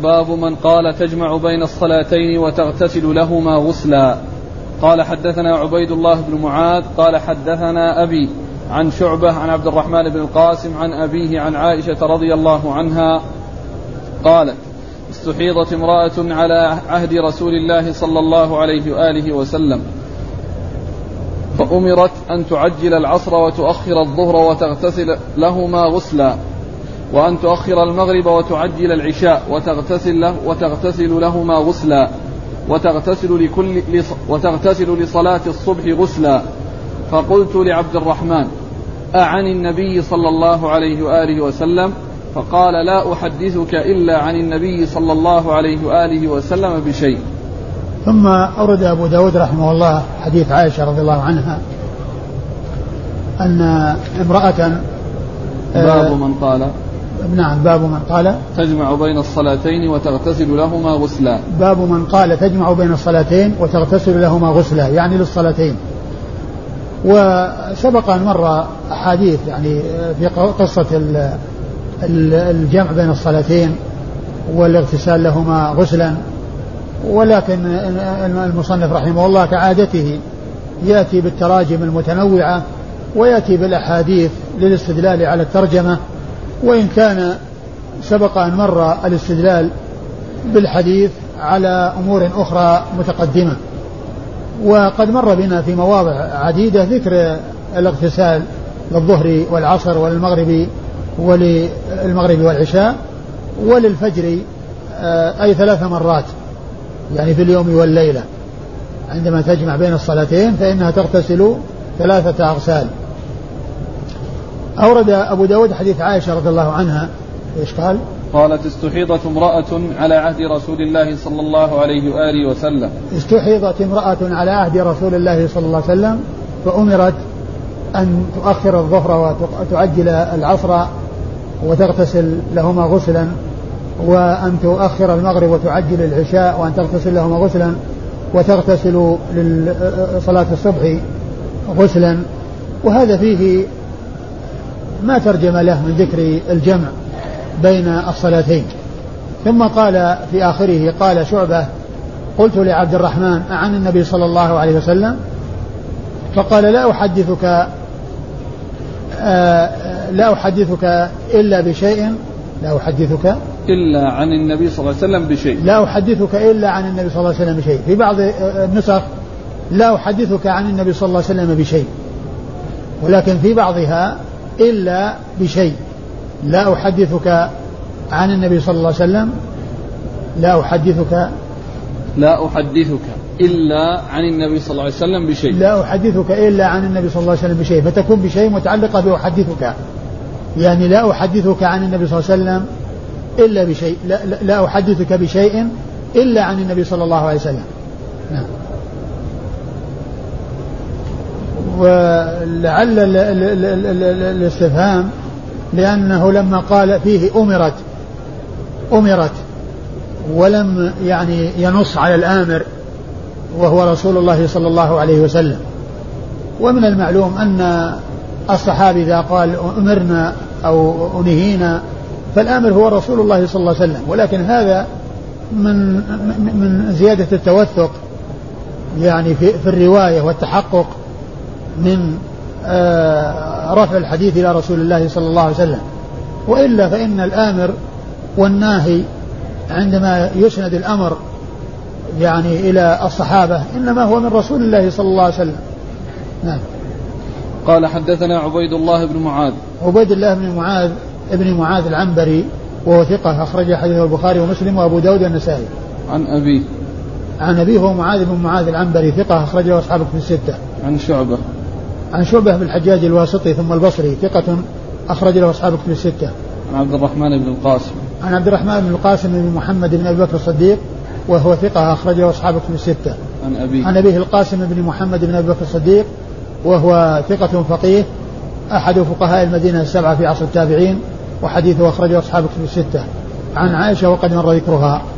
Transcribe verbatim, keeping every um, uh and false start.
باب من قال تجمع بين الصلاتين وتغتسل لهما غسلا. قال حدثنا عبيد الله بن معاذ قال حدثنا أبي عن شعبة عن عبد الرحمن بن القاسم عن أبيه عن عائشة رضي الله عنها قالت استحيضت امرأة على عهد رسول الله صلى الله عليه وآله وسلم فأمرت أن تعجل العصر وتؤخر الظهر وتغتسل لهما غسلا، وأن تؤخر المغرب وتعجل العشاء وتغتسل, له وتغتسل لهما غسلا، وتغتسل, لكل وتغتسل لصلاة الصبح غسلا. فقلت لعبد الرحمن أعن النبي صلى الله عليه وآله وسلم؟ فقال لا أحدثك إلا عن النبي صلى الله عليه وآله وسلم بشيء. ثم أورد أبو داود رحمه الله حديث عائشة رضي الله عنها أن امرأة باب من قال نعم باب من قال تجمع بين الصلاتين وتغتسل لهما غسلا. باب من قال تجمع بين الصلاتين وتغتسل لهما غسلا، يعني للصلاتين. وسبق أن مر أحاديث يعني في قصة الجمع بين الصلاتين والاغتسال لهما غسلا، ولكن المصنف رحمه الله كعادته يأتي بالتراجم المتنوعة ويأتي بالأحاديث للاستدلال على الترجمة، وإن كان سبق أن مر الاستدلال بالحديث على أمور أخرى متقدمة. وقد مر بنا في مواضع عديدة ذكر الاغتسال للظهر والعصر وللمغرب وللمغرب والعشاء وللفجر أي ثلاث مرات يعني في اليوم والليلة. عندما تجمع بين الصلاتين فإنها تغتسل ثلاثة أغسال. أورد أبو داود حديث عائشة رضي الله عنها إيش قال؟ قالت استحيضت امرأة على عهد رسول الله صلى الله عليه وآله وسلم استحيضت امرأة على عهد رسول الله صلى الله عليه وسلم فأمرت أن تؤخر الظهر وتعجل العصر وتغتسل لهما غسلا، وأن تؤخر المغرب وتعجل العشاء، وأن تغتسل لهما غسلا وتغتسل لصلاة الصبح غسلا. وهذا فيه ما ترجم له من ذكر الجمع بين الصلاتين. ثم قال في آخره قال شعبة قلت لعبد الرحمن عن النبي صلى الله عليه وسلم؟ فقال لا أحدثك آه لا أحدثك إلا بشيء لا أحدثك إلا عن النبي صلى الله عليه وسلم بشيء لا أحدثك إلا عن النبي صلى الله عليه وسلم بشيء. في بعض النسخ لا أحدثك عن النبي صلى الله عليه وسلم بشيء، ولكن في بعضها إلا بشيء. لا أحدثك عن النبي صلى الله عليه وسلم لا أحدثك لا أحدثك إلا عن النبي صلى الله عليه وسلم بشيء لا أحدثك إلا عن النبي صلى الله عليه وسلم بشيء، فتكون بشيء متعلقة بأحدثك، يعني لا أحدثك عن النبي صلى الله عليه وسلم إلا بشيء لا, لا أحدثك بشيء إلا عن النبي صلى الله عليه وسلم. نعم. ولعل الاستفهام لأنه لما قال فيه أمرت أمرت ولم يعني ينص على الآمر وهو رسول الله صلى الله عليه وسلم. ومن المعلوم أن الصحابي إذا قال أمرنا أو أنهينا فالآمر هو رسول الله صلى الله عليه وسلم، ولكن هذا من من زيادة التوثق يعني في, في الرواية والتحقق من آه رفع الحديث إلى رسول الله صلى الله عليه وسلم. وإلا فإن الآمر والناهي عندما يسند الأمر يعني إلى الصحابة إنما هو من رسول الله صلى الله عليه وسلم. نعم. قال حدثنا عبيد الله بن معاذ عبيد الله بن معاذ ابن معاذ العنبري وهو ثقة أخرج حديثه البخاري ومسلم وأبو داود والنسائي. عن أبيه عن أبيه هو معاذ بن معاذ العنبري ثقة أخرجه أصحابه في الستة. عن شعبة عن شعبة بن الحجاج الواسطي ثم البصري ثقة أخرج له أصحابه في الستة. عن عبد الرحمن بن القاسم عن عبد الرحمن بن القاسم بن محمد بن أبي بكر الصديق وهو ثقة أخرجه أصحابه في الستة. عن أبيه عن أبيه القاسم بن محمد بن أبي بكر الصديق وهو ثقة فقيه أحد فقهاء المدينة السبعة في عصر التابعين وحديثه أخرجه أصحابه في الستة. عن عائشة وقد مر ذكرها.